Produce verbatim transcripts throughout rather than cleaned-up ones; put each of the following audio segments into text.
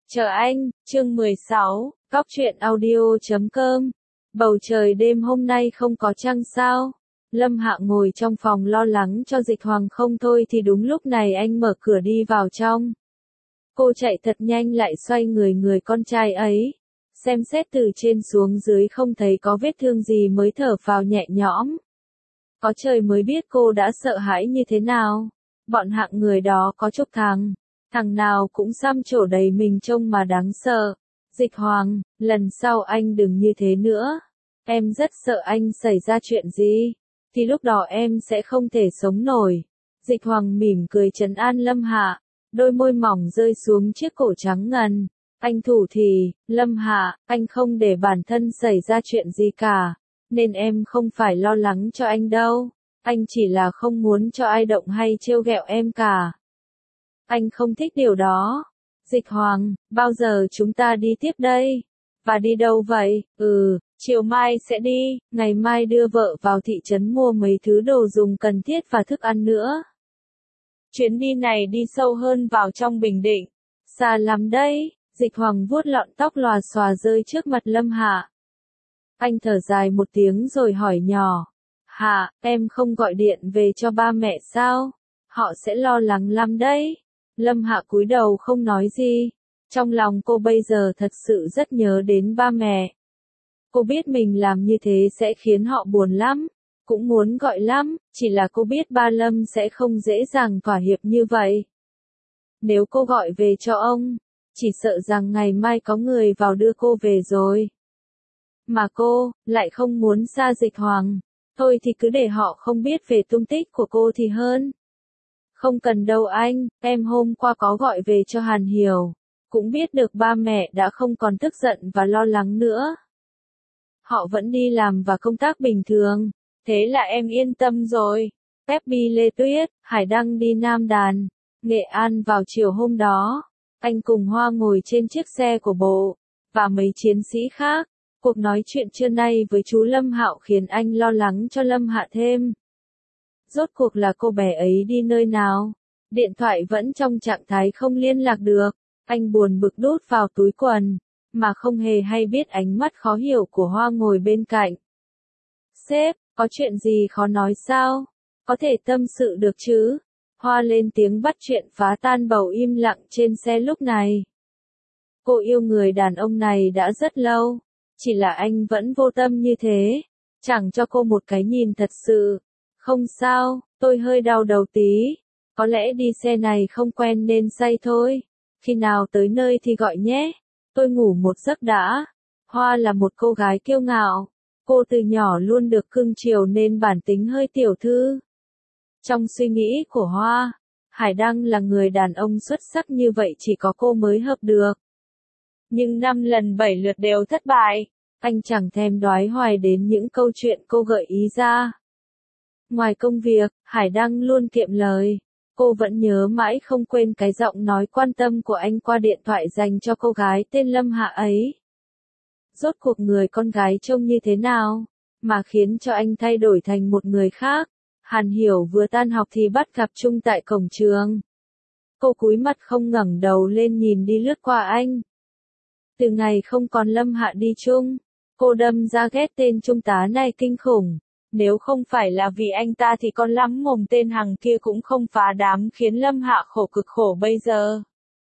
Chờ anh, chương mười sáu, Cóc truyện audio chấm com. Bầu trời đêm hôm nay không có trăng sao? Lâm Hạ ngồi trong phòng lo lắng cho Dịch Hoàng không thôi thì đúng lúc này anh mở cửa đi vào trong. Cô chạy thật nhanh lại xoay người người con trai ấy. Xem xét từ trên xuống dưới không thấy có vết thương gì mới thở vào nhẹ nhõm. Có trời mới biết cô đã sợ hãi như thế nào. Bọn hạng người đó có chục thằng. Thằng nào cũng xăm trổ đầy mình trông mà đáng sợ. Dịch Hoàng, lần sau anh đừng như thế nữa. Em rất sợ anh xảy ra chuyện gì. Thì lúc đó em sẽ không thể sống nổi. Dịch Hoàng mỉm cười trấn an Lâm Hạ. Đôi môi mỏng rơi xuống chiếc cổ trắng ngần. Anh thủ thì, Lâm Hạ, anh không để bản thân xảy ra chuyện gì cả. Nên em không phải lo lắng cho anh đâu. Anh chỉ là không muốn cho ai động hay trêu ghẹo em cả. Anh không thích điều đó. Dịch Hoàng, bao giờ chúng ta đi tiếp đây? Và đi đâu vậy? Ừ, chiều mai sẽ đi, ngày mai đưa vợ vào thị trấn mua mấy thứ đồ dùng cần thiết và thức ăn nữa. Chuyến đi này đi sâu hơn vào trong Bình Định. Xa lắm đấy, Dịch Hoàng vuốt lọn tóc lòa xòa rơi trước mặt Lâm Hạ. Anh thở dài một tiếng rồi hỏi nhỏ. Hạ, em không gọi điện về cho ba mẹ sao? Họ sẽ lo lắng lắm đấy. Lâm Hạ cúi đầu không nói gì. Trong lòng cô bây giờ thật sự rất nhớ đến ba mẹ. Cô biết mình làm như thế sẽ khiến họ buồn lắm. Cũng muốn gọi lắm, chỉ là cô biết ba Lâm sẽ không dễ dàng thỏa hiệp như vậy. Nếu cô gọi về cho ông, chỉ sợ rằng ngày mai có người vào đưa cô về rồi. Mà cô, lại không muốn xa Dịch Hoàng. Thôi thì cứ để họ không biết về tung tích của cô thì hơn. Không cần đâu anh, em hôm qua có gọi về cho Hàn Hiểu. Cũng biết được ba mẹ đã không còn tức giận và lo lắng nữa. Họ vẫn đi làm và công tác bình thường. Thế là em yên tâm rồi. Peppy Lê Tuyết, Hải Đăng đi Nam Đàn, Nghệ An vào chiều hôm đó. Anh cùng Hoa ngồi trên chiếc xe của bộ, và mấy chiến sĩ khác. Cuộc nói chuyện trưa nay với chú Lâm Hạo khiến anh lo lắng cho Lâm Hạ thêm. Rốt cuộc là cô bé ấy đi nơi nào? Điện thoại vẫn trong trạng thái không liên lạc được. Anh buồn bực đút vào túi quần, mà không hề hay biết ánh mắt khó hiểu của Hoa ngồi bên cạnh. Sếp, có chuyện gì khó nói sao? Có thể tâm sự được chứ? Hoa lên tiếng bắt chuyện phá tan bầu im lặng trên xe lúc này. Cô yêu người đàn ông này đã rất lâu, chỉ là anh vẫn vô tâm như thế, chẳng cho cô một cái nhìn thật sự. Không sao, tôi hơi đau đầu tí, có lẽ đi xe này không quen nên say thôi. Khi nào tới nơi thì gọi nhé, tôi ngủ một giấc đã. Hoa là một cô gái kiêu ngạo, cô từ nhỏ luôn được cưng chiều nên bản tính hơi tiểu thư. Trong suy nghĩ của Hoa, Hải Đăng là người đàn ông xuất sắc như vậy chỉ có cô mới hợp được. Nhưng năm lần bảy lượt đều thất bại, anh chẳng thèm đoái hoài đến những câu chuyện cô gợi ý ra. Ngoài công việc, Hải Đăng luôn kiệm lời. Cô vẫn nhớ mãi không quên cái giọng nói quan tâm của anh qua điện thoại dành cho cô gái tên Lâm Hạ ấy. Rốt cuộc người con gái trông như thế nào, mà khiến cho anh thay đổi thành một người khác. Hàn Hiểu vừa tan học thì bắt gặp Trung tại cổng trường. Cô cúi mặt không ngẩng đầu lên nhìn đi lướt qua anh. Từ ngày không còn Lâm Hạ đi chung, cô đâm ra ghét tên Trung tá này kinh khủng. Nếu không phải là vì anh ta thì con lắm mồm tên Hằng kia cũng không phá đám khiến Lâm Hạ khổ cực khổ bây giờ.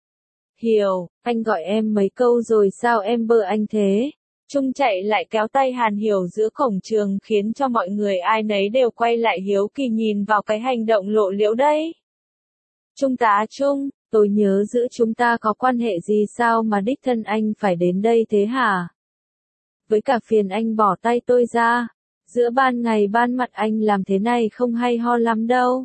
Hiểu, anh gọi em mấy câu rồi sao em bơ anh thế? Trung chạy lại kéo tay Hàn Hiểu giữa cổng trường khiến cho mọi người ai nấy đều quay lại hiếu kỳ nhìn vào cái hành động lộ liễu đấy. Trung tá Trung, tôi nhớ giữa chúng ta có quan hệ gì sao mà đích thân anh phải đến đây thế hả? Với cả phiền anh bỏ tay tôi ra. Giữa ban ngày ban mặt anh làm thế này không hay ho lắm đâu.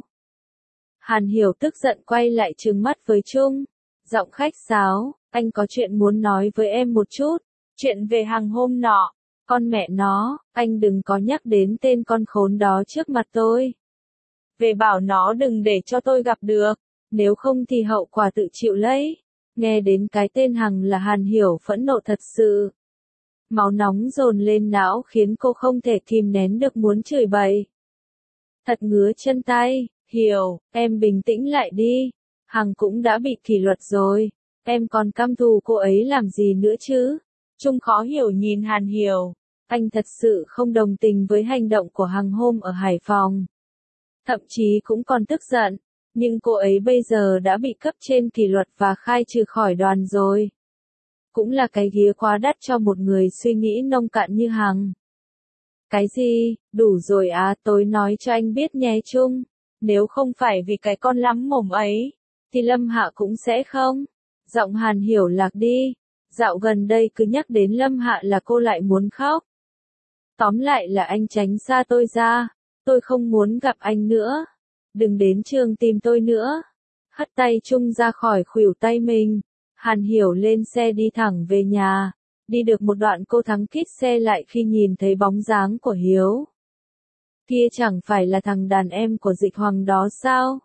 Hàn Hiểu tức giận quay lại trừng mắt với Trung. Giọng khách sáo, anh có chuyện muốn nói với em một chút. Chuyện về Hằng hôm nọ. Con mẹ nó, anh đừng có nhắc đến tên con khốn đó trước mặt tôi. Về bảo nó đừng để cho tôi gặp được. Nếu không thì hậu quả tự chịu lấy. Nghe đến cái tên Hằng là Hàn Hiểu phẫn nộ thật sự. Máu nóng dồn lên não khiến cô không thể kìm nén được muốn chửi bậy. Thật ngứa chân tay, Hiểu, em bình tĩnh lại đi. Hằng cũng đã bị kỷ luật rồi. Em còn căm thù cô ấy làm gì nữa chứ? Trung khó hiểu nhìn Hàn Hiểu. Anh thật sự không đồng tình với hành động của Hằng hôm ở Hải Phòng. Thậm chí cũng còn tức giận. Nhưng cô ấy bây giờ đã bị cấp trên kỷ luật và khai trừ khỏi đoàn rồi. Cũng là cái ghế quá đắt cho một người suy nghĩ nông cạn như Hằng. Cái gì, đủ rồi à, tôi nói cho anh biết nhé Trung. Nếu không phải vì cái con lắm mồm ấy, thì Lâm Hạ cũng sẽ không. Giọng Hàn Hiểu lạc đi. Dạo gần đây cứ nhắc đến Lâm Hạ là cô lại muốn khóc. Tóm lại là anh tránh xa tôi ra. Tôi không muốn gặp anh nữa. Đừng đến trường tìm tôi nữa. Hất tay Trung ra khỏi khuỷu tay mình. Hàn Hiểu lên xe đi thẳng về nhà. Đi được một đoạn cô thắng kít xe lại khi nhìn thấy bóng dáng của Hiếu. Kia chẳng phải là thằng đàn em của Dịch Hoàng đó sao?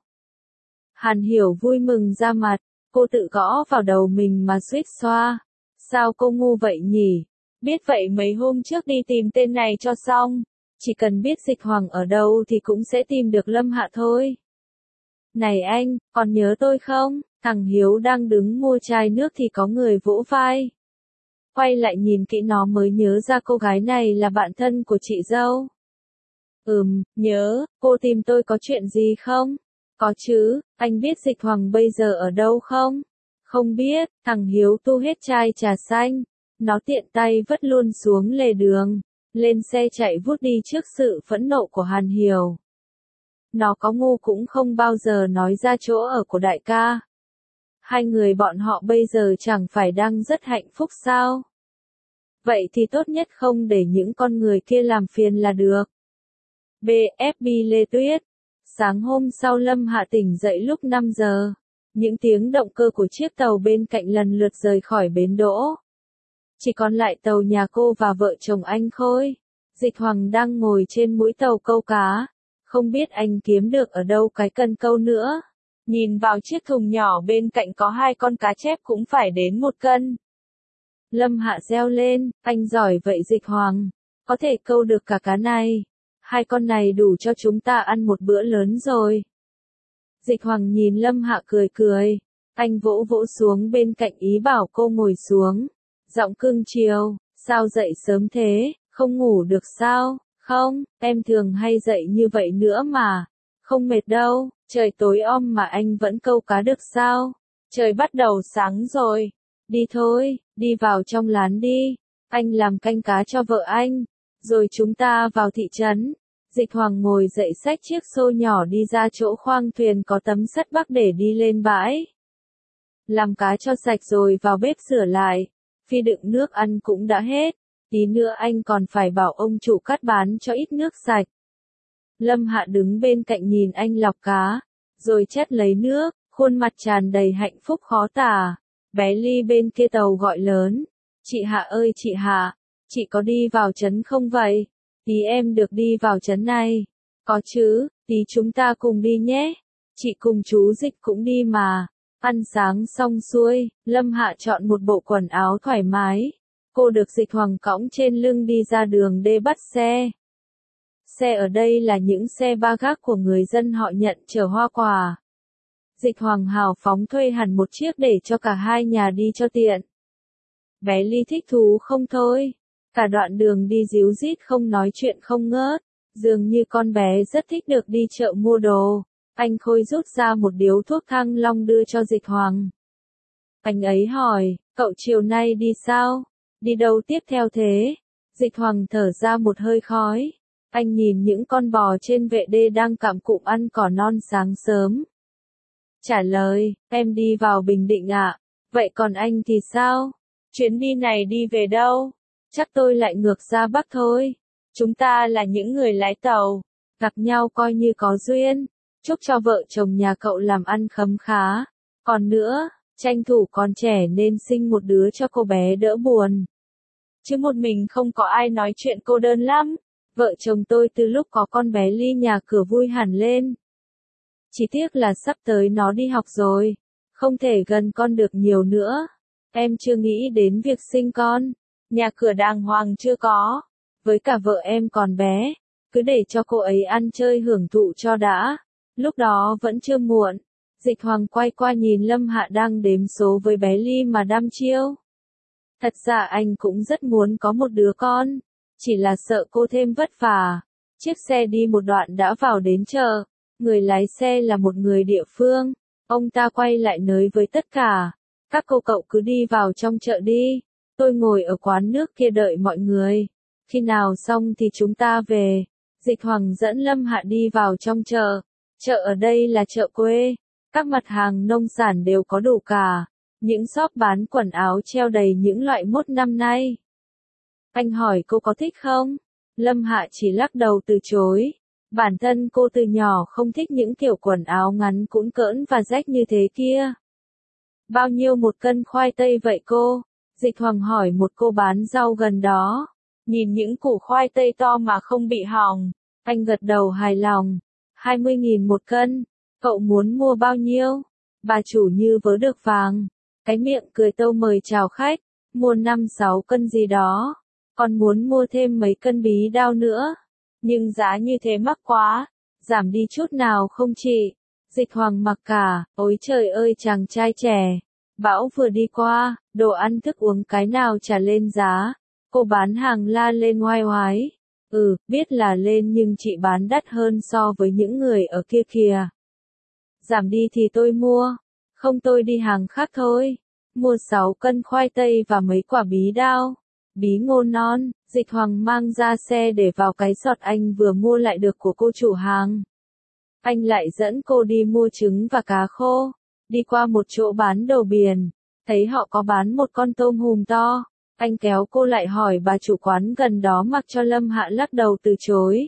Hàn Hiểu vui mừng ra mặt. Cô tự gõ vào đầu mình mà suýt xoa. Sao cô ngu vậy nhỉ? Biết vậy mấy hôm trước đi tìm tên này cho xong. Chỉ cần biết Dịch Hoàng ở đâu thì cũng sẽ tìm được Lâm Hạ thôi. Này anh, còn nhớ tôi không? Thằng Hiếu đang đứng mua chai nước thì có người vỗ vai. Quay lại nhìn kỹ nó mới nhớ ra cô gái này là bạn thân của chị dâu. Ừm, nhớ, cô tìm tôi có chuyện gì không? Có chứ, anh biết Dịch Hoàng bây giờ ở đâu không? Không biết, thằng Hiếu tu hết chai trà xanh. Nó tiện tay vứt luôn xuống lề đường. Lên xe chạy vút đi trước sự phẫn nộ của Hàn Hiểu. Nó có ngu cũng không bao giờ nói ra chỗ ở của đại ca. Hai người bọn họ bây giờ chẳng phải đang rất hạnh phúc sao? Vậy thì tốt nhất không để những con người kia làm phiền là được. bê ép bê Lê Tuyết. Sáng hôm sau Lâm Hạ tỉnh dậy lúc năm giờ. Những tiếng động cơ của chiếc tàu bên cạnh lần lượt rời khỏi bến đỗ. Chỉ còn lại tàu nhà cô và vợ chồng anh Khôi. Dịch Hoàng đang ngồi trên mũi tàu câu cá. Không biết anh kiếm được ở đâu cái cân câu nữa. Nhìn vào chiếc thùng nhỏ bên cạnh có hai con cá chép cũng phải đến một cân. Lâm Hạ reo lên, anh giỏi vậy Dịch Hoàng. Có thể câu được cả cá này. Hai con này đủ cho chúng ta ăn một bữa lớn rồi. Dịch Hoàng nhìn Lâm Hạ cười cười. Anh vỗ vỗ xuống bên cạnh ý bảo cô ngồi xuống. Giọng cưng chiều, sao dậy sớm thế, không ngủ được sao? Không, em thường hay dậy như vậy nữa mà. Không mệt đâu, trời tối om mà anh vẫn câu cá được sao? Trời bắt đầu sáng rồi. Đi thôi, đi vào trong lán đi. Anh làm canh cá cho vợ anh. Rồi chúng ta vào thị trấn. Dịch Hoàng ngồi dậy xách chiếc xô nhỏ đi ra chỗ khoang thuyền có tấm sắt bắc để đi lên bãi. Làm cá cho sạch rồi vào bếp rửa lại. Phi đựng nước ăn cũng đã hết. Tí nữa anh còn phải bảo ông chủ cắt bán cho ít nước sạch. Lâm Hạ đứng bên cạnh nhìn anh lọc cá. Rồi chét lấy nước, khuôn mặt tràn đầy hạnh phúc khó tả. Bé Ly bên kia tàu gọi lớn. Chị Hạ ơi chị Hạ, chị có đi vào trấn không vậy? Tí em được đi vào trấn này. Có chứ, tí chúng ta cùng đi nhé. Chị cùng chú Dịch cũng đi mà. Ăn sáng xong xuôi, Lâm Hạ chọn một bộ quần áo thoải mái. Cô được Dịch Hoàng cõng trên lưng đi ra đường đê bắt xe. Xe ở đây là những xe ba gác của người dân họ nhận chở hoa quả. Dịch Hoàng hào phóng thuê hẳn một chiếc để cho cả hai nhà đi cho tiện. Bé Ly thích thú không thôi. Cả đoạn đường đi díu dít không nói chuyện không ngớt. Dường như con bé rất thích được đi chợ mua đồ. Anh Khôi rút ra một điếu thuốc Thăng Long đưa cho Dịch Hoàng. Anh ấy hỏi, cậu chiều nay đi sao? Đi đâu tiếp theo thế? Dịch Hoàng thở ra một hơi khói. Anh nhìn những con bò trên vệ đê đang cặm cụm ăn cỏ non sáng sớm. Trả lời, em đi vào Bình Định ạ. Vậy còn anh thì sao? Chuyến đi này đi về đâu? Chắc tôi lại ngược ra Bắc thôi. Chúng ta là những người lái tàu. Gặp nhau coi như có duyên. Chúc cho vợ chồng nhà cậu làm ăn khấm khá. Còn nữa, tranh thủ còn trẻ nên sinh một đứa cho cô bé đỡ buồn. Chứ một mình không có ai nói chuyện cô đơn lắm. Vợ chồng tôi từ lúc có con bé Ly nhà cửa vui hẳn lên. Chỉ tiếc là sắp tới nó đi học rồi. Không thể gần con được nhiều nữa. Em chưa nghĩ đến việc sinh con. Nhà cửa đàng hoàng chưa có. Với cả vợ em còn bé. Cứ để cho cô ấy ăn chơi hưởng thụ cho đã. Lúc đó vẫn chưa muộn. Dịch Hoàng quay qua nhìn Lâm Hạ đang đếm số với bé Ly mà đăm chiêu. Thật ra anh cũng rất muốn có một đứa con, chỉ là sợ cô thêm vất vả. Chiếc xe đi một đoạn đã vào đến chợ, người lái xe là một người địa phương, ông ta quay lại nói với tất cả, các cô cậu cứ đi vào trong chợ đi, tôi ngồi ở quán nước kia đợi mọi người, khi nào xong thì chúng ta về. Dịch Hoàng dẫn Lâm Hạ đi vào trong chợ, chợ ở đây là chợ quê, các mặt hàng nông sản đều có đủ cả, những shop bán quần áo treo đầy những loại mốt năm nay. Anh hỏi cô có thích không? Lâm Hạ chỉ lắc đầu từ chối. Bản thân cô từ nhỏ không thích những kiểu quần áo ngắn cũn cỡn và rách như thế kia. Bao nhiêu một cân khoai tây vậy cô? Dịch Hoàng hỏi một cô bán rau gần đó. Nhìn những củ khoai tây to mà không bị hỏng. Anh gật đầu hài lòng. hai mươi nghìn một cân. Cậu muốn mua bao nhiêu? Bà chủ như vớ được vàng. Cái miệng cười tâu mời chào khách. Mua năm sáu cân gì đó. Còn muốn mua thêm mấy cân bí đao nữa. Nhưng giá như thế mắc quá. Giảm đi chút nào không chị? Dịch Hoàng mặc cả. Ôi trời ơi chàng trai trẻ. Bão vừa đi qua, đồ ăn thức uống cái nào trả lên giá. Cô bán hàng la lên oai oái. Ừ, biết là lên nhưng chị bán đắt hơn so với những người ở kia kìa. Giảm đi thì tôi mua. Không tôi đi hàng khác thôi. Mua sáu cân khoai tây và mấy quả bí đao. Bí ngô non, Dịch Hoàng mang ra xe để vào cái giọt anh vừa mua lại được của cô chủ hàng. Anh lại dẫn cô đi mua trứng và cá khô. Đi qua một chỗ bán đồ biển, thấy họ có bán một con tôm hùm to. Anh kéo cô lại hỏi bà chủ quán gần đó mặc cho Lâm Hạ lắc đầu từ chối.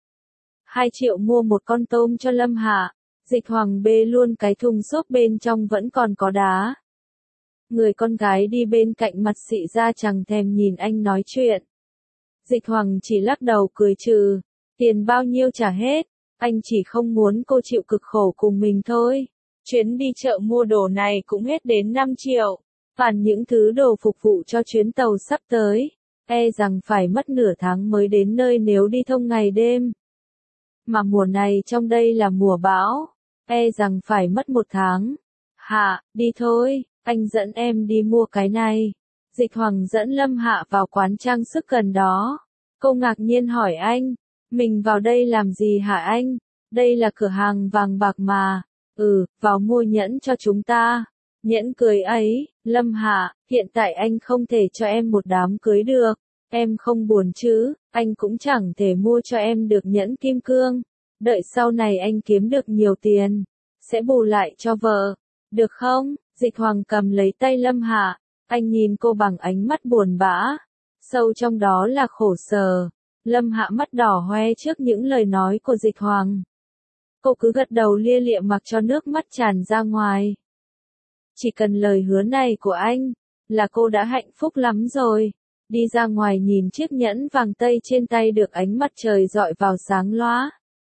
Hai triệu mua một con tôm cho Lâm Hạ. Dịch Hoàng bê luôn cái thùng xốp bên trong vẫn còn có đá. Người con gái đi bên cạnh mặt xị ra chẳng thèm nhìn anh nói chuyện. Dịch Hoàng chỉ lắc đầu cười trừ. Tiền bao nhiêu trả hết. Anh chỉ không muốn cô chịu cực khổ cùng mình thôi. Chuyến đi chợ mua đồ này cũng hết đến năm triệu. Phản những thứ đồ phục vụ cho chuyến tàu sắp tới. E rằng phải mất nửa tháng mới đến nơi nếu đi thông ngày đêm. Mà mùa này trong đây là mùa bão. E rằng phải mất một tháng. Hạ, đi thôi, anh dẫn em đi mua cái này. Dịch Hoàng dẫn Lâm Hạ vào quán trang sức gần đó. Cô ngạc nhiên hỏi anh. Mình vào đây làm gì hả anh? Đây là cửa hàng vàng bạc mà. Ừ, vào mua nhẫn cho chúng ta. Nhẫn cưới ấy, Lâm Hạ, hiện tại anh không thể cho em một đám cưới được. Em không buồn chứ, anh cũng chẳng thể mua cho em được nhẫn kim cương. Đợi sau này anh kiếm được nhiều tiền, sẽ bù lại cho vợ. Được không? Dịch Hoàng cầm lấy tay Lâm Hạ. Anh nhìn cô bằng ánh mắt buồn bã. Sâu trong đó là khổ sở. Lâm Hạ mắt đỏ hoe trước những lời nói của Dịch Hoàng. Cô cứ gật đầu lia lịa mặc cho nước mắt tràn ra ngoài. Chỉ cần lời hứa này của anh, là cô đã hạnh phúc lắm rồi. Đi ra ngoài nhìn chiếc nhẫn vàng tây trên tay được ánh mặt trời dọi vào sáng loá.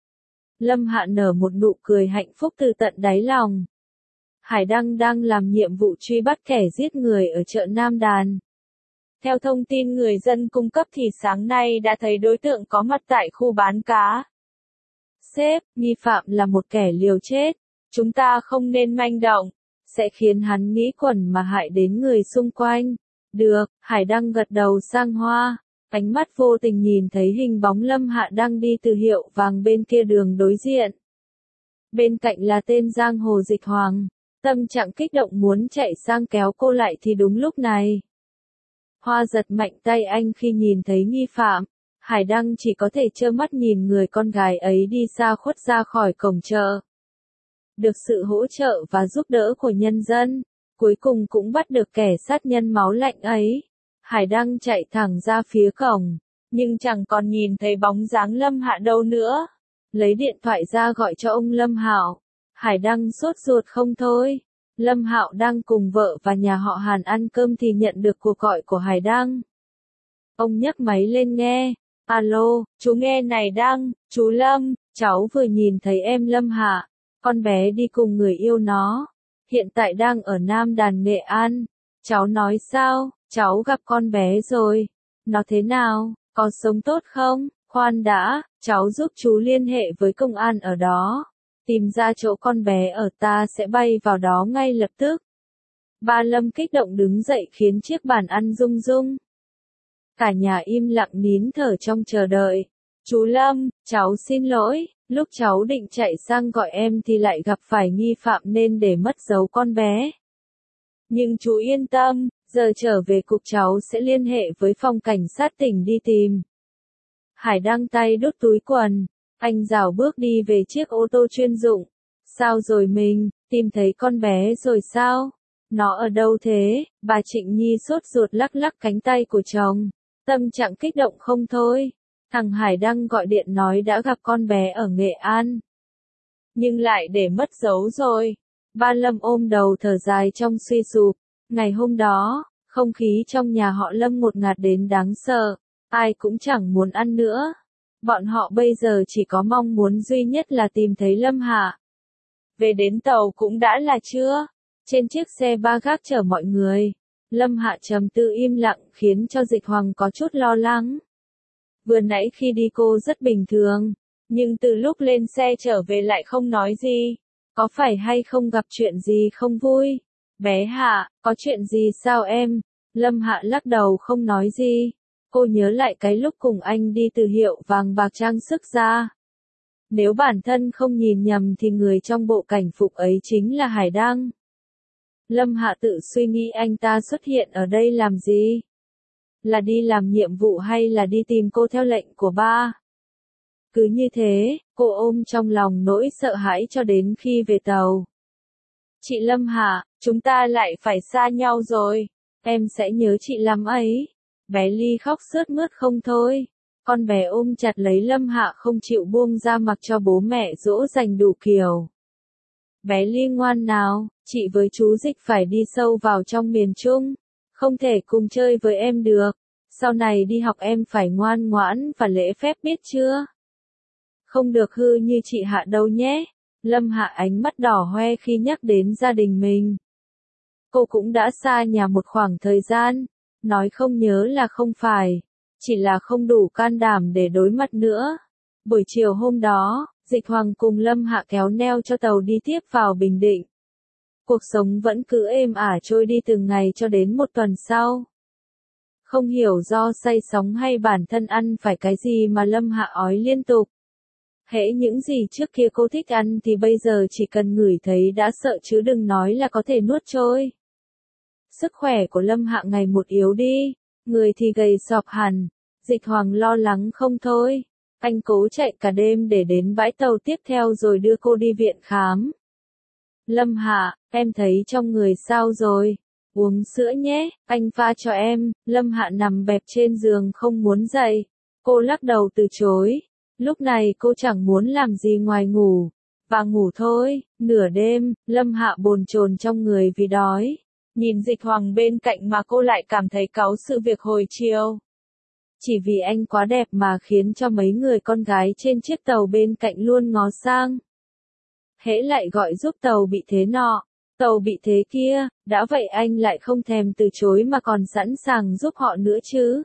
Lâm Hạ nở một nụ cười hạnh phúc từ tận đáy lòng. Hải Đăng đang làm nhiệm vụ truy bắt kẻ giết người ở chợ Nam Đàn. Theo thông tin người dân cung cấp thì sáng nay đã thấy đối tượng có mặt tại khu bán cá. Sếp, nghi phạm là một kẻ liều chết. Chúng ta không nên manh động. Sẽ khiến hắn nghĩ quẩn mà hại đến người xung quanh. Được, Hải Đăng gật đầu sang hoa. Ánh mắt vô tình nhìn thấy hình bóng Lâm Hạ đang đi từ hiệu vàng bên kia đường đối diện. Bên cạnh là tên giang hồ Dịch Hoàng. Tâm trạng kích động muốn chạy sang kéo cô lại thì đúng lúc này. Hoa giật mạnh tay anh khi nhìn thấy nghi phạm. Hải Đăng chỉ có thể trơ mắt nhìn người con gái ấy đi xa khuất ra khỏi cổng chợ. Được sự hỗ trợ và giúp đỡ của nhân dân, cuối cùng cũng bắt được kẻ sát nhân máu lạnh ấy. Hải Đăng chạy thẳng ra phía cổng, nhưng chẳng còn nhìn thấy bóng dáng Lâm Hạ đâu nữa. Lấy điện thoại ra gọi cho ông Lâm Hạo. Hải Đăng sốt ruột không thôi. Lâm Hạo đang cùng vợ và nhà họ Hàn ăn cơm thì nhận được cuộc gọi của Hải Đăng. Ông nhấc máy lên nghe. Alo, chú nghe này Đăng, chú Lâm, cháu vừa nhìn thấy em Lâm Hạ. Con bé đi cùng người yêu nó. Hiện tại đang ở Nam Đàn Nghệ An. Cháu nói sao? Cháu gặp con bé rồi. Nó thế nào? Có sống tốt không? Khoan đã, cháu giúp chú liên hệ với công an ở đó. Tìm ra chỗ con bé ở ta sẽ bay vào đó ngay lập tức. Ba Lâm kích động đứng dậy khiến chiếc bàn ăn rung rung. Cả nhà im lặng nín thở trong chờ đợi. Chú Lâm, cháu xin lỗi, lúc cháu định chạy sang gọi em thì lại gặp phải nghi phạm nên để mất dấu con bé. Nhưng chú yên tâm, giờ trở về cục cháu sẽ liên hệ với phòng cảnh sát tỉnh đi tìm. Hải Đăng tay đút túi quần, anh rảo bước đi về chiếc ô tô chuyên dụng. Sao rồi mình, tìm thấy con bé rồi sao? Nó ở đâu thế? Bà Trịnh Nhi sốt ruột lắc lắc cánh tay của chồng. Tâm trạng kích động không thôi. Thằng Hải Đăng gọi điện nói đã gặp con bé ở Nghệ An. Nhưng lại để mất dấu rồi. Ba Lâm ôm đầu thở dài trong suy sụp. Ngày hôm đó, không khí trong nhà họ Lâm ngột ngạt đến đáng sợ. Ai cũng chẳng muốn ăn nữa. Bọn họ bây giờ chỉ có mong muốn duy nhất là tìm thấy Lâm Hạ. Về đến tàu cũng đã là trưa. Trên chiếc xe ba gác chở mọi người, Lâm Hạ trầm tư im lặng khiến cho Dịch Hoàng có chút lo lắng. Vừa nãy khi đi cô rất bình thường, nhưng từ lúc lên xe trở về lại không nói gì. Có phải hay không gặp chuyện gì không vui? Bé Hạ, có chuyện gì sao em? Lâm Hạ lắc đầu không nói gì. Cô nhớ lại cái lúc cùng anh đi từ hiệu vàng bạc trang sức ra. Nếu bản thân không nhìn nhầm thì người trong bộ cảnh phục ấy chính là Hải Đăng. Lâm Hạ tự suy nghĩ anh ta xuất hiện ở đây làm gì? Là đi làm nhiệm vụ hay là đi tìm cô theo lệnh của ba? Cứ như thế, cô ôm trong lòng nỗi sợ hãi cho đến khi về tàu. Chị Lâm Hạ, chúng ta lại phải xa nhau rồi. Em sẽ nhớ chị lắm ấy. Bé Ly khóc sướt mướt không thôi. Con bé ôm chặt lấy Lâm Hạ không chịu buông ra mặc cho bố mẹ dỗ dành đủ kiểu. Bé Ly ngoan nào, chị với chú Dịch phải đi sâu vào trong miền Trung. Không thể cùng chơi với em được. Sau này đi học em phải ngoan ngoãn và lễ phép biết chưa? Không được hư như chị Hạ đâu nhé. Lâm Hạ ánh mắt đỏ hoe khi nhắc đến gia đình mình. Cô cũng đã xa nhà một khoảng thời gian. Nói không nhớ là không phải. Chỉ là không đủ can đảm để đối mặt nữa. Buổi chiều hôm đó, Dịch Hoàng cùng Lâm Hạ kéo neo cho tàu đi tiếp vào Bình Định. Cuộc sống vẫn cứ êm ả trôi đi từng ngày cho đến một tuần sau. Không hiểu do say sóng hay bản thân ăn phải cái gì mà Lâm Hạ ói liên tục. Hễ những gì trước kia cô thích ăn thì bây giờ chỉ cần ngửi thấy đã sợ chứ đừng nói là có thể nuốt trôi. Sức khỏe của Lâm Hạ ngày một yếu đi, người thì gầy sọp hẳn. Dịch Hoàng lo lắng không thôi. Anh cố chạy cả đêm để đến bãi tàu tiếp theo rồi đưa cô đi viện khám. Lâm Hạ, em thấy trong người sao rồi? Uống sữa nhé, anh pha cho em. Lâm Hạ nằm bẹp trên giường không muốn dậy. Cô lắc đầu từ chối. Lúc này cô chẳng muốn làm gì ngoài ngủ. Và ngủ thôi. Nửa đêm, Lâm Hạ bồn chồn trong người vì đói. Nhìn Dịch Hoàng bên cạnh mà cô lại cảm thấy cáu sự việc hồi chiều. Chỉ vì anh quá đẹp mà khiến cho mấy người con gái trên chiếc tàu bên cạnh luôn ngó sang. Hễ lại gọi giúp tàu bị thế nọ, tàu bị thế kia, đã vậy anh lại không thèm từ chối mà còn sẵn sàng giúp họ nữa chứ.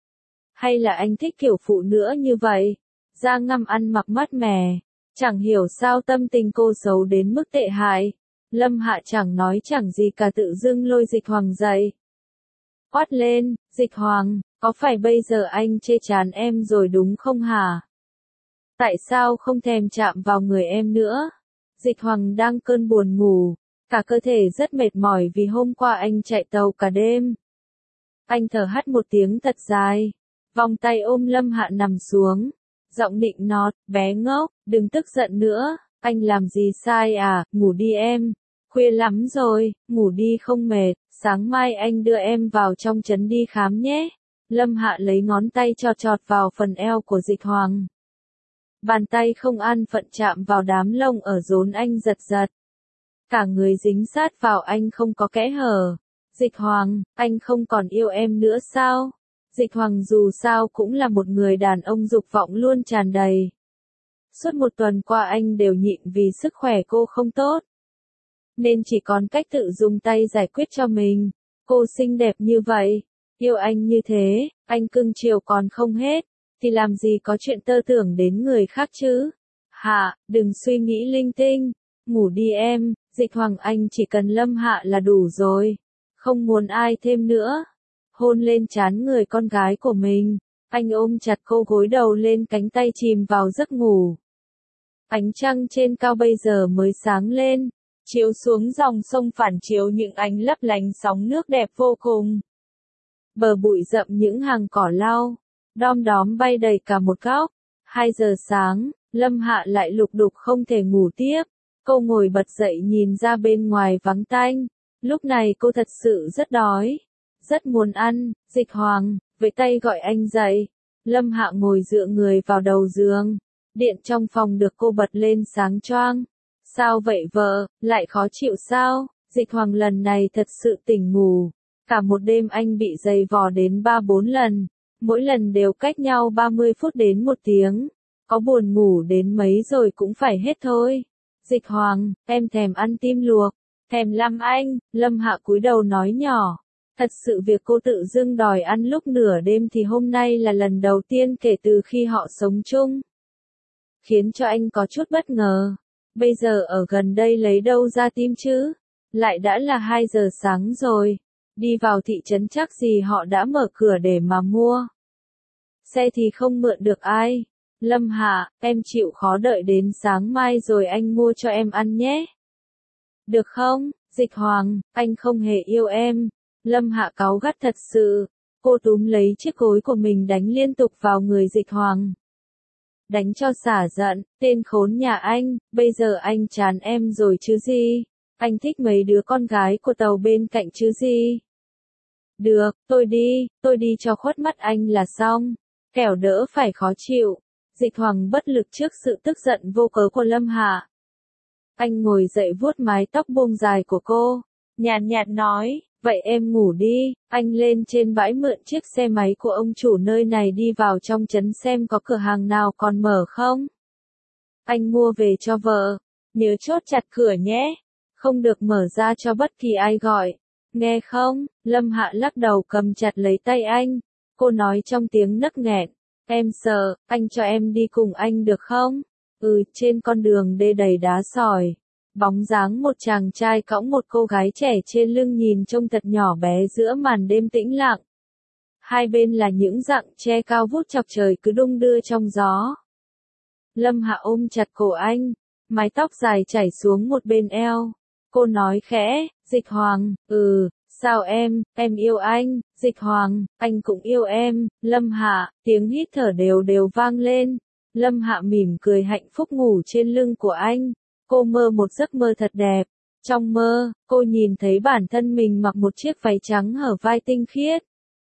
Hay là anh thích kiểu phụ nữ như vậy, da ngăm ăn mặc mát mẻ, chẳng hiểu sao tâm tình cô xấu đến mức tệ hại. Lâm Hạ chẳng nói chẳng gì cả tự dưng lôi Dịch Hoàng dậy. Quát lên, Dịch Hoàng, có phải bây giờ anh chê chán em rồi đúng không hả? Tại sao không thèm chạm vào người em nữa? Dịch Hoàng đang cơn buồn ngủ, cả cơ thể rất mệt mỏi vì hôm qua anh chạy tàu cả đêm. Anh thở hắt một tiếng thật dài, vòng tay ôm Lâm Hạ nằm xuống, giọng nịnh nọt, bé ngốc, đừng tức giận nữa, anh làm gì sai à, ngủ đi em, khuya lắm rồi, ngủ đi không mệt, sáng mai anh đưa em vào trong trấn đi khám nhé. Lâm Hạ lấy ngón tay chọt chọt vào phần eo của Dịch Hoàng. Bàn tay không an phận chạm vào đám lông ở rốn anh giật giật. Cả người dính sát vào anh không có kẽ hở. Dịch Hoàng, anh không còn yêu em nữa sao? Dịch Hoàng dù sao cũng là một người đàn ông dục vọng luôn tràn đầy. Suốt một tuần qua anh đều nhịn vì sức khỏe cô không tốt. Nên chỉ còn cách tự dùng tay giải quyết cho mình. Cô xinh đẹp như vậy, yêu anh như thế, anh cưng chiều còn không hết, thì làm gì có chuyện tơ tưởng đến người khác chứ? Hả? Hạ, đừng suy nghĩ linh tinh. Ngủ đi em, Dịch Hoàng anh chỉ cần Lâm Hạ là đủ rồi. Không muốn ai thêm nữa. Hôn lên trán người con gái của mình. Anh ôm chặt cô gối đầu lên cánh tay chìm vào giấc ngủ. Ánh trăng trên cao bây giờ mới sáng lên. Chiếu xuống dòng sông phản chiếu những ánh lấp lánh sóng nước đẹp vô cùng. Bờ bụi rậm những hàng cỏ lau. Đom đóm bay đầy cả một góc. Hai giờ sáng, Lâm Hạ lại lục đục không thể ngủ tiếp. Cô ngồi bật dậy nhìn ra bên ngoài vắng tanh. Lúc này cô thật sự rất đói. Rất muốn ăn. Dịch Hoàng, với tay gọi anh dậy. Lâm Hạ ngồi dựa người vào đầu giường. Điện trong phòng được cô bật lên sáng choang. Sao vậy vợ, lại khó chịu sao? Dịch Hoàng lần này thật sự tỉnh ngủ. Cả một đêm anh bị giày vò đến ba bốn lần. Mỗi lần đều cách nhau ba mươi phút đến một tiếng. Có buồn ngủ đến mấy rồi cũng phải hết thôi. Dịch Hoàng, em thèm ăn tim luộc. Thèm lắm anh. Lâm Hạ cúi đầu nói nhỏ. Thật sự việc cô tự dưng đòi ăn lúc nửa đêm thì hôm nay là lần đầu tiên kể từ khi họ sống chung. Khiến cho anh có chút bất ngờ. Bây giờ ở gần đây lấy đâu ra tim chứ? Lại đã là hai giờ sáng rồi. Đi vào thị trấn chắc gì họ đã mở cửa để mà mua. Xe thì không mượn được ai. Lâm Hạ, em chịu khó đợi đến sáng mai rồi anh mua cho em ăn nhé. Được không? Dịch Hoàng, anh không hề yêu em. Lâm Hạ cáu gắt thật sự. Cô túm lấy chiếc gối của mình đánh liên tục vào người Dịch Hoàng. Đánh cho xả giận, tên khốn nhà anh, bây giờ anh chán em rồi chứ gì? Anh thích mấy đứa con gái của tàu bên cạnh chứ gì? Được, tôi đi, tôi đi cho khuất mắt anh là xong. Kẻo đỡ phải khó chịu. Dịch Hoàng bất lực trước sự tức giận vô cớ của Lâm Hạ. Anh ngồi dậy vuốt mái tóc buông dài của cô. Nhàn nhạt nói, vậy em ngủ đi, anh lên trên bãi mượn chiếc xe máy của ông chủ nơi này đi vào trong trấn xem có cửa hàng nào còn mở không. Anh mua về cho vợ, nhớ chốt chặt cửa nhé, không được mở ra cho bất kỳ ai gọi. Nghe không? Lâm Hạ lắc đầu cầm chặt lấy tay anh. Cô nói trong tiếng nấc nghẹn. Em sợ, anh cho em đi cùng anh được không? Ừ, trên con đường đê đầy đá sỏi. Bóng dáng một chàng trai cõng một cô gái trẻ trên lưng nhìn trông thật nhỏ bé giữa màn đêm tĩnh lặng. Hai bên là những rặng tre cao vút chọc trời cứ đung đưa trong gió. Lâm Hạ ôm chặt cổ anh, mái tóc dài chảy xuống một bên eo. Cô nói khẽ, Dịch Hoàng, ừ, sao em, em yêu anh, Dịch Hoàng, anh cũng yêu em. Lâm Hạ, tiếng hít thở đều đều vang lên. Lâm Hạ mỉm cười hạnh phúc ngủ trên lưng của anh. Cô mơ một giấc mơ thật đẹp. Trong mơ, cô nhìn thấy bản thân mình mặc một chiếc váy trắng hở vai tinh khiết.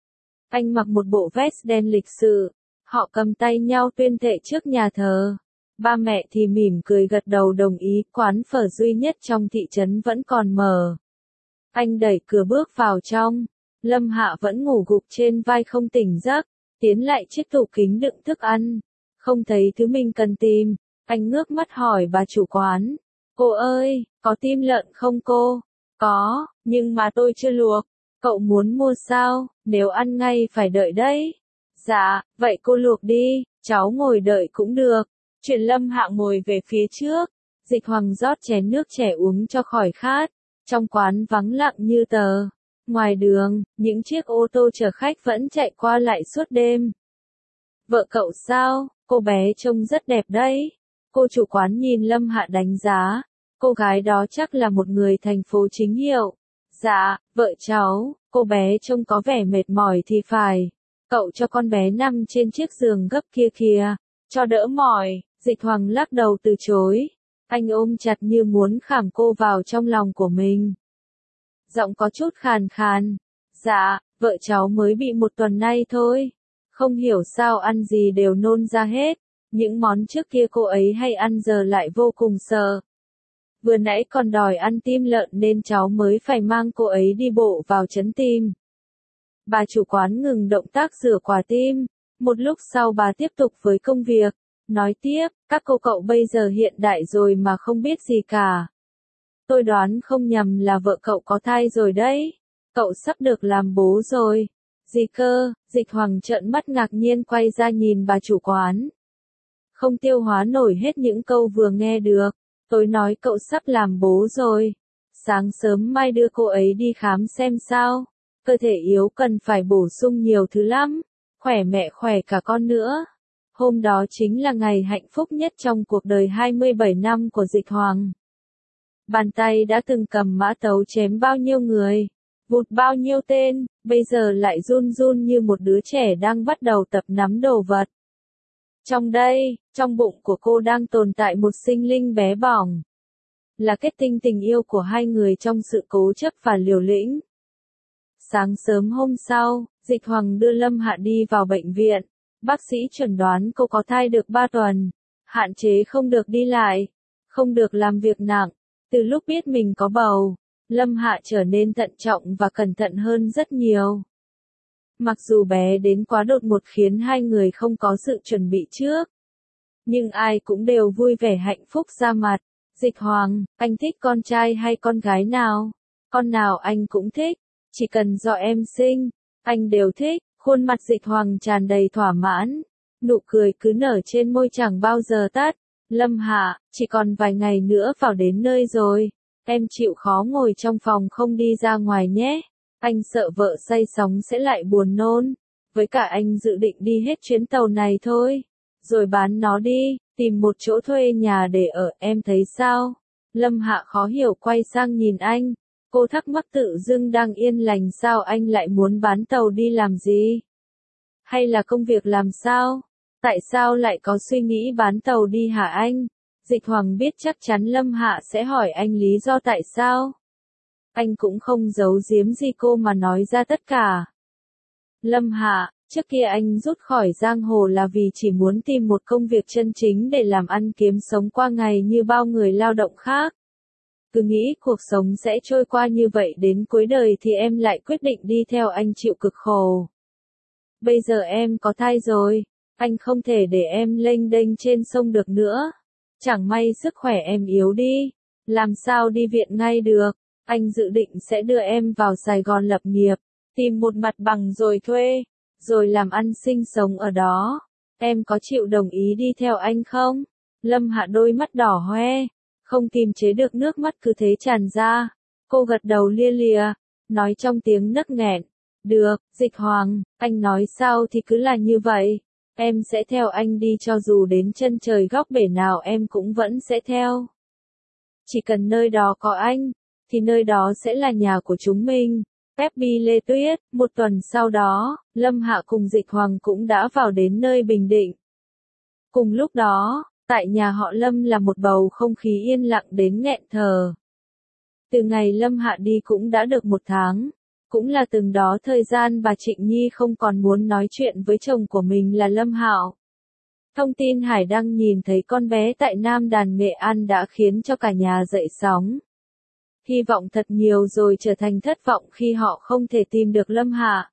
Anh mặc một bộ vest đen lịch sự. Họ cầm tay nhau tuyên thệ trước nhà thờ. Ba mẹ thì mỉm cười gật đầu đồng ý, quán phở duy nhất trong thị trấn vẫn còn mở. Anh đẩy cửa bước vào trong. Lâm Hạ vẫn ngủ gục trên vai không tỉnh giấc, tiến lại chiếc tủ kính đựng thức ăn. Không thấy thứ mình cần tìm, anh ngước mắt hỏi bà chủ quán. Cô ơi, có tim lợn không cô? Có, nhưng mà tôi chưa luộc. Cậu muốn mua sao? Nếu ăn ngay phải đợi đấy. Dạ, vậy cô luộc đi, cháu ngồi đợi cũng được. Chuyện Lâm Hạ ngồi về phía trước. Dịch Hoàng rót chén nước trẻ uống cho khỏi khát. Trong quán vắng lặng như tờ. Ngoài đường, những chiếc ô tô chở khách vẫn chạy qua lại suốt đêm. Vợ cậu sao? Cô bé trông rất đẹp đấy. Cô chủ quán nhìn Lâm Hạ đánh giá. Cô gái đó chắc là một người thành phố chính hiệu. Dạ, vợ cháu, cô bé trông có vẻ mệt mỏi thì phải. Cậu cho con bé nằm trên chiếc giường gấp kia kìa. Cho đỡ mỏi. Dịch Hoàng lắc đầu từ chối. Anh ôm chặt như muốn khảm cô vào trong lòng của mình. Giọng có chút khàn khàn. Dạ, vợ cháu mới bị một tuần nay thôi. Không hiểu sao ăn gì đều nôn ra hết. Những món trước kia cô ấy hay ăn giờ lại vô cùng sợ. Vừa nãy còn đòi ăn tim lợn nên cháu mới phải mang cô ấy đi bộ vào trấn tim. Bà chủ quán ngừng động tác rửa quả tim. Một lúc sau bà tiếp tục với công việc. Nói tiếp, các cô cậu bây giờ hiện đại rồi mà không biết gì cả. Tôi đoán không nhầm là vợ cậu có thai rồi đấy. Cậu sắp được làm bố rồi. Gì cơ? Dịch Hoàng trợn mắt ngạc nhiên quay ra nhìn bà chủ quán. không tiêu hóa nổi hết những câu vừa nghe được. Tôi nói cậu sắp làm bố rồi. Sáng sớm mai đưa cô ấy đi khám xem sao. Cơ thể yếu cần phải bổ sung nhiều thứ lắm. Khỏe mẹ khỏe cả con nữa. Hôm đó chính là ngày hạnh phúc nhất trong cuộc đời hai mươi bảy năm của Dịch Hoàng. Bàn tay đã từng cầm mã tấu chém bao nhiêu người, vụt bao nhiêu tên, bây giờ lại run run như một đứa trẻ đang bắt đầu tập nắm đồ vật. Trong đây, trong bụng của cô đang tồn tại một sinh linh bé bỏng. Là kết tinh tình yêu của hai người trong sự cố chấp và liều lĩnh. Sáng sớm hôm sau, Dịch Hoàng đưa Lâm Hạ đi vào bệnh viện. Bác sĩ chuẩn đoán cô có thai được ba tuần. Hạn chế không được đi lại, không được làm việc nặng. Từ lúc biết mình có bầu, Lâm Hạ trở nên thận trọng và cẩn thận hơn rất nhiều. Mặc dù bé đến quá đột ngột khiến hai người không có sự chuẩn bị trước, nhưng ai cũng đều vui vẻ hạnh phúc ra mặt. Dịch Hoàng, anh thích con trai hay con gái nào? Con nào anh cũng thích, chỉ cần do em sinh, anh đều thích. Khuôn mặt Dịch Hoàng tràn đầy thỏa mãn, nụ cười cứ nở trên môi chẳng bao giờ tắt. Lâm Hạ, chỉ còn vài ngày nữa vào đến nơi rồi, em chịu khó ngồi trong phòng không đi ra ngoài nhé. Anh sợ vợ say sóng sẽ lại buồn nôn. Với cả anh dự định đi hết chuyến tàu này thôi, rồi bán nó đi, tìm một chỗ thuê nhà để ở, em thấy sao? Lâm Hạ khó hiểu quay sang nhìn anh. Cô thắc mắc tự dưng đang yên lành sao anh lại muốn bán tàu đi làm gì? Hay là công việc làm sao? Tại sao lại có suy nghĩ bán tàu đi hả anh? Dịch Hoàng biết chắc chắn Lâm Hạ sẽ hỏi anh lý do tại sao. Anh cũng không giấu giếm gì cô mà nói ra tất cả. Lâm Hạ, trước kia anh rút khỏi giang hồ là vì chỉ muốn tìm một công việc chân chính để làm ăn kiếm sống qua ngày như bao người lao động khác. Cứ nghĩ cuộc sống sẽ trôi qua như vậy đến cuối đời thì em lại quyết định đi theo anh chịu cực khổ. Bây giờ em có thai rồi, anh không thể để em lênh đênh trên sông được nữa. Chẳng may sức khỏe em yếu đi, làm sao đi viện ngay được. Anh dự định sẽ đưa em vào Sài Gòn lập nghiệp, tìm một mặt bằng rồi thuê, rồi làm ăn sinh sống ở đó. Em có chịu đồng ý đi theo anh không? Lâm Hạ đôi mắt đỏ hoe, không kìm chế được nước mắt cứ thế tràn ra. Cô gật đầu lia lịa, nói trong tiếng nấc nghẹn. Được, Dịch Hoàng, anh nói sao thì cứ là như vậy. Em sẽ theo anh đi cho dù đến chân trời góc bể nào em cũng vẫn sẽ theo. Chỉ cần nơi đó có anh, thì nơi đó sẽ là nhà của chúng mình. Phép bi Lê Tuyết, một tuần sau đó, Lâm Hạ cùng Dịch Hoàng cũng đã vào đến nơi Bình Định. Cùng lúc đó, tại nhà họ Lâm là một bầu không khí yên lặng đến nghẹn thở. Từ ngày Lâm Hạ đi cũng đã được một tháng. Cũng là từng đó thời gian bà Trịnh Nhi không còn muốn nói chuyện với chồng của mình là Lâm Hạo. Thông tin Hải Đăng nhìn thấy con bé tại Nam Đàn Nghệ An đã khiến cho cả nhà dậy sóng. Hy vọng thật nhiều rồi trở thành thất vọng khi họ không thể tìm được Lâm Hạ.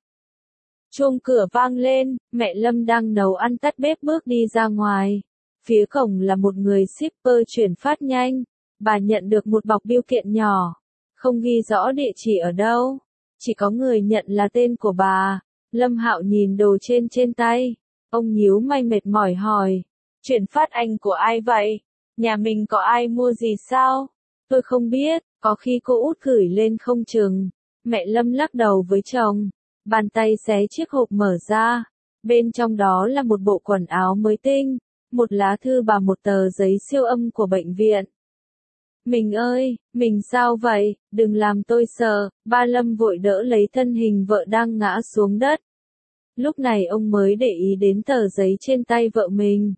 Chuông cửa vang lên, mẹ Lâm đang nấu ăn tắt bếp bước đi ra ngoài. Phía cổng là một người shipper chuyển phát nhanh. Bà nhận được một bọc bưu kiện nhỏ, không ghi rõ địa chỉ ở đâu. Chỉ có người nhận là tên của bà. Lâm Hạo nhìn đồ trên trên tay. Ông nhíu mày mệt mỏi hỏi. Chuyển phát anh của ai vậy? Nhà mình có ai mua gì sao? Tôi không biết, có khi cô út gửi lên không chừng. Mẹ Lâm lắc đầu với chồng. Bàn tay xé chiếc hộp mở ra. Bên trong đó là một bộ quần áo mới tinh, một lá thư và một tờ giấy siêu âm của bệnh viện. Mình ơi, mình sao vậy, đừng làm tôi sợ. Ba Lâm vội đỡ lấy thân hình vợ đang ngã xuống đất. Lúc này ông mới để ý đến tờ giấy trên tay vợ mình.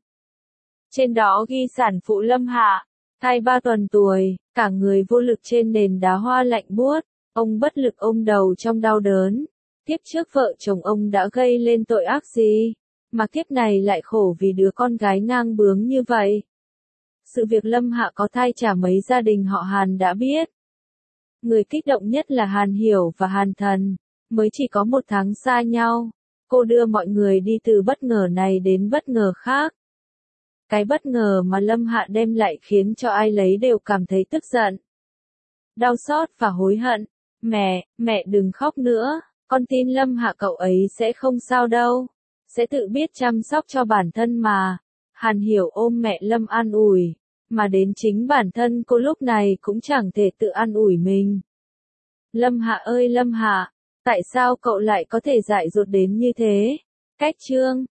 Trên đó ghi sản phụ Lâm Hạ, thai ba tuần tuổi, cả người vô lực trên nền đá hoa lạnh buốt. Ông bất lực ôm đầu trong đau đớn. Kiếp trước vợ chồng ông đã gây lên tội ác gì, mà kiếp này lại khổ vì đứa con gái ngang bướng như vậy. Sự việc Lâm Hạ có thai chả mấy gia đình họ Hàn đã biết. Người kích động nhất là Hàn Hiểu và Hàn Thần, mới chỉ có một tháng xa nhau. Cô đưa mọi người đi từ bất ngờ này đến bất ngờ khác. Cái bất ngờ mà Lâm Hạ đem lại khiến cho ai lấy đều cảm thấy tức giận, đau xót và hối hận. Mẹ, mẹ đừng khóc nữa, con tin Lâm Hạ cậu ấy sẽ không sao đâu, sẽ tự biết chăm sóc cho bản thân mà. Hàn Hiểu ôm mẹ Lâm an ủi, mà đến chính bản thân cô lúc này cũng chẳng thể tự an ủi mình. Lâm Hạ ơi Lâm Hạ, tại sao cậu lại có thể dại dột đến như thế? Cách chương